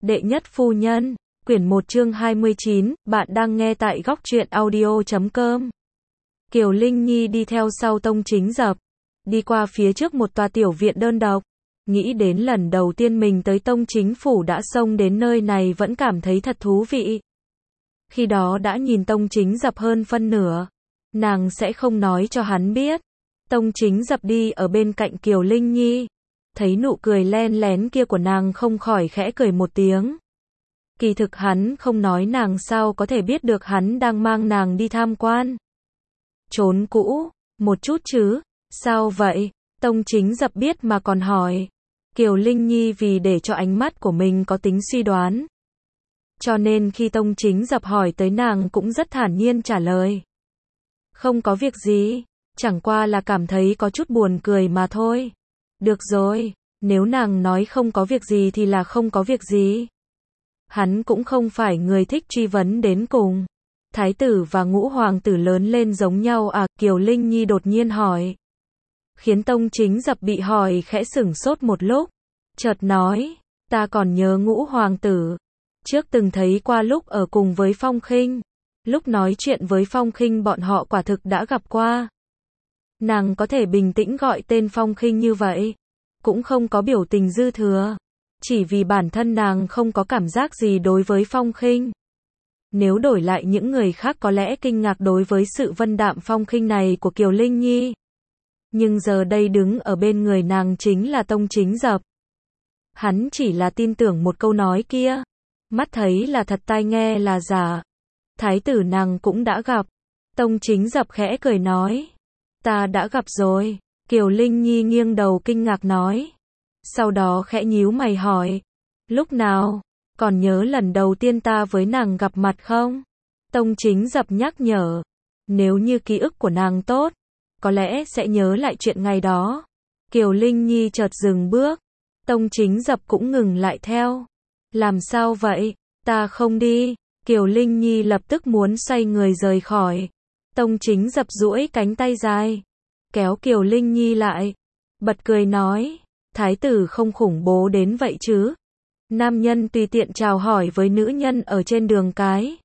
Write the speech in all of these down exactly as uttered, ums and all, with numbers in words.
Đệ nhất phu nhân, quyển một chương hai mươi chín, bạn đang nghe tại góc truyện audio chấm com. Kiều Linh Nhi đi theo sau Tông Chính Dập, đi qua phía trước một tòa tiểu viện đơn độc. Nghĩ đến lần đầu tiên mình tới Tông Chính Phủ đã xông đến nơi này vẫn cảm thấy thật thú vị. Khi đó đã nhìn Tông Chính Dập hơn phân nửa, nàng sẽ không nói cho hắn biết. Tông Chính Dập đi ở bên cạnh Kiều Linh Nhi, thấy nụ cười len lén kia của nàng không khỏi khẽ cười một tiếng. Kỳ thực hắn không nói nàng sao có thể biết được hắn đang mang nàng đi tham quan. Trốn cũ, một chút chứ, sao vậy? Tông Chính Dập biết mà còn hỏi. Kiều Linh Nhi vì để cho ánh mắt của mình có tính suy đoán, cho nên khi Tông Chính Dập hỏi tới nàng cũng rất thản nhiên trả lời. Không có việc gì, chẳng qua là cảm thấy có chút buồn cười mà thôi. Được rồi, nếu nàng nói không có việc gì thì là không có việc gì. Hắn cũng không phải người thích truy vấn đến cùng. Thái tử và ngũ hoàng tử lớn lên giống nhau à? Kiều Linh Nhi đột nhiên hỏi, khiến Tông Chính Dập bị hỏi khẽ sửng sốt một lúc, chợt nói, ta còn nhớ ngũ hoàng tử, trước từng thấy qua lúc ở cùng với Phong Khinh, lúc nói chuyện với Phong Khinh bọn họ quả thực đã gặp qua. Nàng có thể bình tĩnh gọi tên Phong Khinh như vậy, cũng không có biểu tình dư thừa, chỉ vì bản thân nàng không có cảm giác gì đối với Phong Khinh. Nếu đổi lại những người khác có lẽ kinh ngạc đối với sự vân đạm phong khinh này của Kiều Linh Nhi. Nhưng giờ đây đứng ở bên người nàng chính là Tông Chính Dập. Hắn chỉ là tin tưởng một câu nói kia, mắt thấy là thật tai nghe là giả. Thái tử nàng cũng đã gặp. Tông Chính Dập khẽ cười nói, ta đã gặp rồi. Kiều Linh Nhi nghiêng đầu kinh ngạc nói. Sau đó khẽ nhíu mày hỏi, lúc nào? Còn nhớ lần đầu tiên ta với nàng gặp mặt không? Tông Chính Dập nhắc nhở, nếu như ký ức của nàng tốt, có lẽ sẽ nhớ lại chuyện ngày đó. Kiều Linh Nhi chợt dừng bước, Tông Chính Dập cũng ngừng lại theo. Làm sao vậy? Ta không đi. Kiều Linh Nhi lập tức muốn xoay người rời khỏi. Tông Chính Dập duỗi cánh tay dài, kéo Kiều Linh Nhi lại, bật cười nói, thái tử không khủng bố đến vậy chứ? Nam nhân tùy tiện chào hỏi với nữ nhân ở trên đường cái,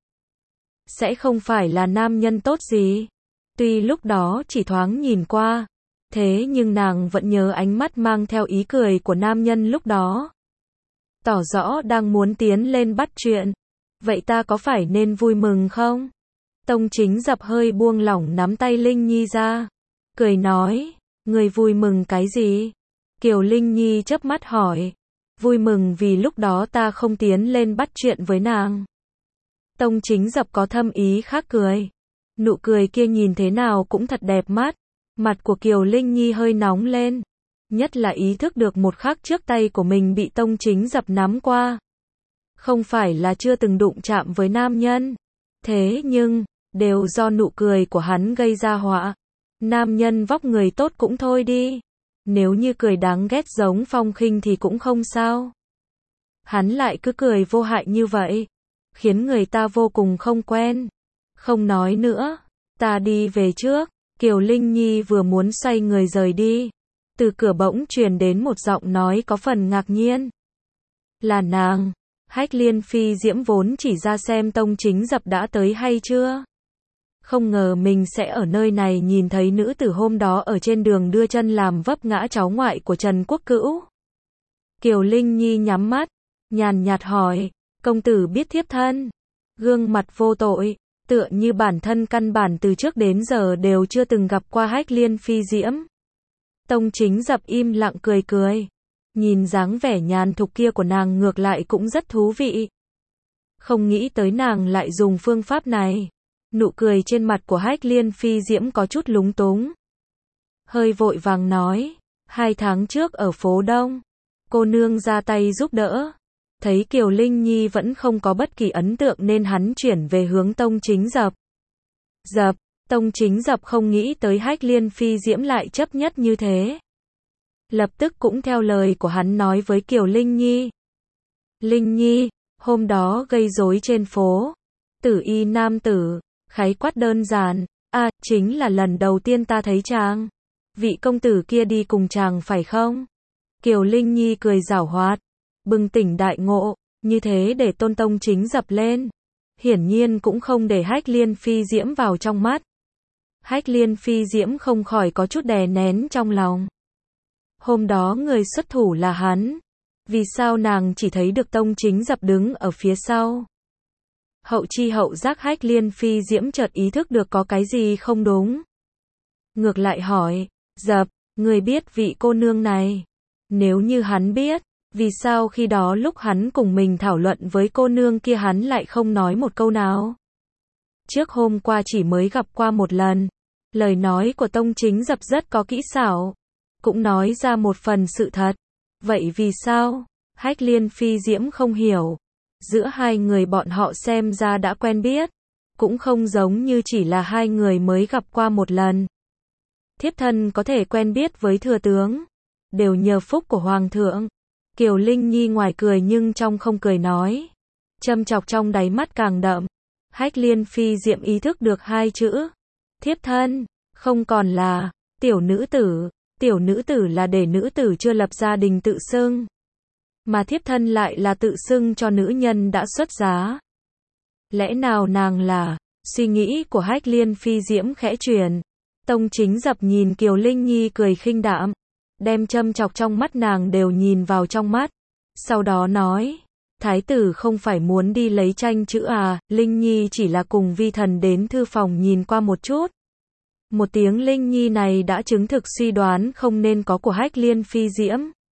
sẽ không phải là nam nhân tốt gì. Tuy lúc đó chỉ thoáng nhìn qua, thế nhưng nàng vẫn nhớ ánh mắt mang theo ý cười của nam nhân lúc đó. Tỏ rõ đang muốn tiến lên bắt chuyện. Vậy ta có phải nên vui mừng không? Tông Chính Dập hơi buông lỏng nắm tay Linh Nhi ra, cười nói, người vui mừng cái gì? Kiều Linh Nhi chớp mắt hỏi, vui mừng vì lúc đó ta không tiến lên bắt chuyện với nàng. Tông Chính Dập có thâm ý khác cười. Nụ cười kia nhìn thế nào cũng thật đẹp mắt. Mặt của Kiều Linh Nhi hơi nóng lên, nhất là ý thức được một khắc trước tay của mình bị Tông Chính Dập nắm qua. Không phải là chưa từng đụng chạm với nam nhân, thế nhưng đều do nụ cười của hắn gây ra họa. Nam nhân vóc người tốt cũng thôi đi, nếu như cười đáng ghét giống Phong Khinh thì cũng không sao. Hắn lại cứ cười vô hại như vậy, khiến người ta vô cùng không quen. Không nói nữa, ta đi về trước. Kiều Linh Nhi vừa muốn xoay người rời đi, từ cửa bỗng truyền đến một giọng nói có phần ngạc nhiên. Là nàng. Hách Liên Phi Diễm vốn chỉ ra xem Tông Chính Dập đã tới hay chưa. Không ngờ mình sẽ ở nơi này nhìn thấy nữ tử hôm đó ở trên đường đưa chân làm vấp ngã cháu ngoại của Trần Quốc Cữu. Kiều Linh Nhi nhắm mắt, nhàn nhạt hỏi, công tử biết thiếp thân? Gương mặt vô tội, tựa như bản thân căn bản từ trước đến giờ đều chưa từng gặp qua Hách Liên Phi Diễm. Tông Chính Dập im lặng cười cười, nhìn dáng vẻ nhàn thục kia của nàng ngược lại cũng rất thú vị. Không nghĩ tới nàng lại dùng phương pháp này. Nụ cười trên mặt của Hách Liên Phi Diễm có chút lúng túng, hơi vội vàng nói, hai tháng trước ở phố Đông, cô nương ra tay giúp đỡ. Thấy Kiều Linh Nhi vẫn không có bất kỳ ấn tượng nên hắn chuyển về hướng Tông Chính Dập. Dập, Tông Chính Dập không nghĩ tới Hách Liên Phi Diễm lại chấp nhất như thế. Lập tức cũng theo lời của hắn nói với Kiều Linh Nhi. Linh Nhi, hôm đó gây rối trên phố, tử y nam tử, khái quát đơn giản, à, chính là lần đầu tiên ta thấy chàng. Vị công tử kia đi cùng chàng phải không? Kiều Linh Nhi cười giảo hoạt, bừng tỉnh đại ngộ, Như thế để Tôn Tông Chính dập lên. Hiển nhiên cũng không để Hách Liên Phi Diễm vào trong mắt. Hách Liên Phi Diễm không khỏi có chút đè nén trong lòng. Hôm đó người xuất thủ là hắn. Vì sao nàng chỉ thấy được Tông Chính dập đứng ở phía sau? Hậu chi hậu giác Hách Liên Phi Diễm chợt ý thức được có cái gì không đúng. Ngược lại hỏi, dập, người biết vị cô nương này? Nếu như hắn biết, vì sao khi đó lúc hắn cùng mình thảo luận với cô nương kia hắn lại không nói một câu nào? Trước hôm qua chỉ mới gặp qua một lần. Lời nói của Tông Chính dập rất có kỹ xảo. Cũng nói ra một phần sự thật. Vậy vì sao? Hách Liên Phi Diễm không hiểu. Giữa hai người bọn họ xem ra đã quen biết. Cũng không giống như chỉ là hai người mới gặp qua một lần. Thiếp thân có thể quen biết với thừa tướng. Đều nhờ phúc của Hoàng thượng. Kiều Linh Nhi ngoài cười nhưng trong không cười nói. Châm chọc trong đáy mắt càng đậm. Hách Liên Phi Diễm ý thức được hai chữ. Thiếp thân, không còn là tiểu nữ tử. Tiểu nữ tử là để nữ tử chưa lập gia đình tự xưng. Mà thiếp thân lại là tự xưng cho nữ nhân đã xuất giá. Lẽ nào nàng là? Suy nghĩ của Hách Liên Phi Diễm khẽ chuyển. Tông Chính dập nhìn Kiều Linh Nhi cười khinh đạm. Đem châm chọc trong mắt nàng đều nhìn vào trong mắt. Sau đó nói. Thái tử không phải muốn đi lấy tranh chữ à, Linh Nhi chỉ là cùng vi thần đến thư phòng nhìn qua một chút. Một tiếng Linh Nhi này đã chứng thực suy đoán không nên có của Hách Liên Phi Diễm.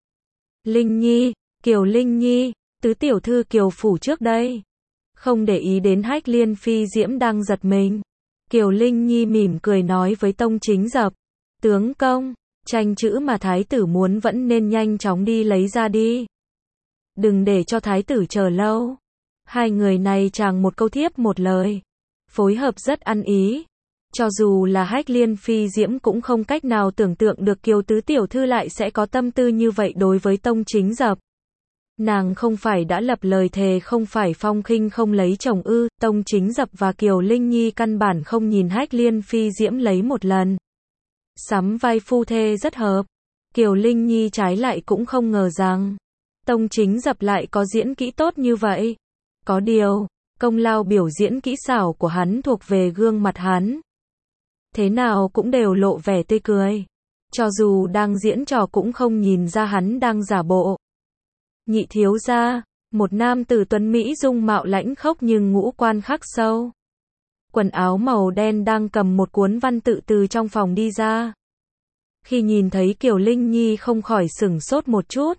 Linh Nhi, Kiều Linh Nhi, tứ tiểu thư Kiều phủ trước đây. Không để ý đến Hách Liên Phi Diễm đang giật mình. Kiều Linh Nhi mỉm cười nói với Tông Chính dập. Tướng công, tranh chữ mà thái tử muốn vẫn nên nhanh chóng đi lấy ra đi. Đừng để cho thái tử chờ lâu. Hai người này chàng một câu thiếp một lời. Phối hợp rất ăn ý. Cho dù là Hách Liên Phi Diễm cũng không cách nào tưởng tượng được Kiều tứ tiểu thư lại sẽ có tâm tư như vậy đối với Tông Chính dập. Nàng không phải đã lập lời thề không phải phong khinh không lấy chồng ư? Tông Chính dập và Kiều Linh Nhi căn bản không nhìn Hách Liên Phi Diễm lấy một lần. Sắm vai phu thê rất hợp. Kiều Linh Nhi trái lại cũng không ngờ rằng Tông Chính dập lại có diễn kỹ tốt như vậy. Có điều, công lao biểu diễn kỹ xảo của hắn thuộc về gương mặt hắn. Thế nào cũng đều lộ vẻ tươi cười. Cho dù đang diễn trò cũng không nhìn ra hắn đang giả bộ. Nhị thiếu gia, một nam tử tuấn Mỹ dung mạo lãnh khốc nhưng ngũ quan khắc sâu. Quần áo màu đen đang cầm một cuốn văn tự từ trong phòng đi ra. Khi nhìn thấy Kiều Linh Nhi không khỏi sửng sốt một chút.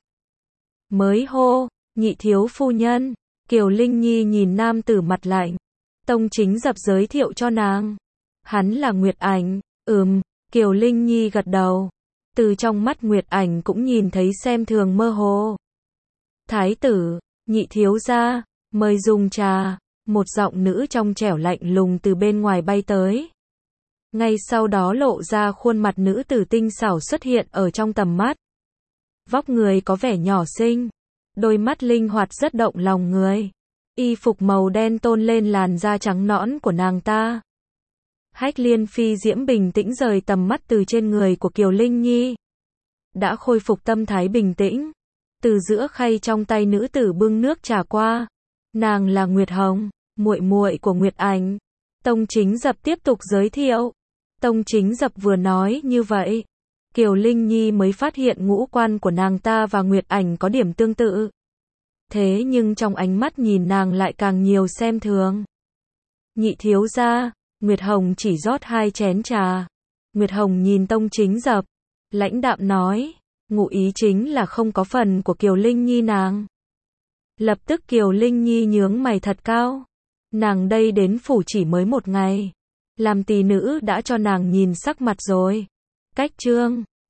Mới hô, nhị thiếu phu nhân. Kiều Linh Nhi nhìn nam tử mặt lạnh. Tông Chính dập giới thiệu cho nàng. Hắn là Nguyệt Ảnh. Ừm, Kiều Linh Nhi gật đầu. Từ trong mắt Nguyệt Ảnh cũng nhìn thấy xem thường mơ hồ. Thái tử, nhị thiếu gia, mời dùng trà. Một giọng nữ trong trẻo lạnh lùng từ bên ngoài bay tới. Ngay sau đó lộ ra khuôn mặt nữ tử tinh xảo xuất hiện ở trong tầm mắt. Vóc người có vẻ nhỏ xinh. Đôi mắt linh hoạt rất động lòng người. Y phục màu đen tôn lên làn da trắng nõn của nàng ta. Hách Liên Phi Diễm bình tĩnh rời tầm mắt từ trên người của Kiều Linh Nhi. Đã khôi phục tâm thái bình tĩnh. Từ giữa khay trong tay nữ tử bưng nước trà qua. Nàng là Nguyệt Hồng, muội muội của Nguyệt Ảnh. Tông Chính dập tiếp tục giới thiệu. Tông Chính dập vừa nói như vậy, Kiều Linh Nhi mới phát hiện ngũ quan của nàng ta và Nguyệt Ảnh có điểm tương tự. Thế nhưng trong ánh mắt nhìn nàng lại càng nhiều xem thường. Nhị thiếu gia, Nguyệt Hồng chỉ rót hai chén trà. Nguyệt Hồng nhìn Tông Chính dập, lãnh đạm nói, ngụ ý chính là không có phần của Kiều Linh Nhi nàng. Lập tức Kiều Linh Nhi nhướng mày thật cao. Nàng đây đến phủ chỉ mới một ngày. Làm tỳ nữ đã cho nàng nhìn sắc mặt rồi. Cách trương.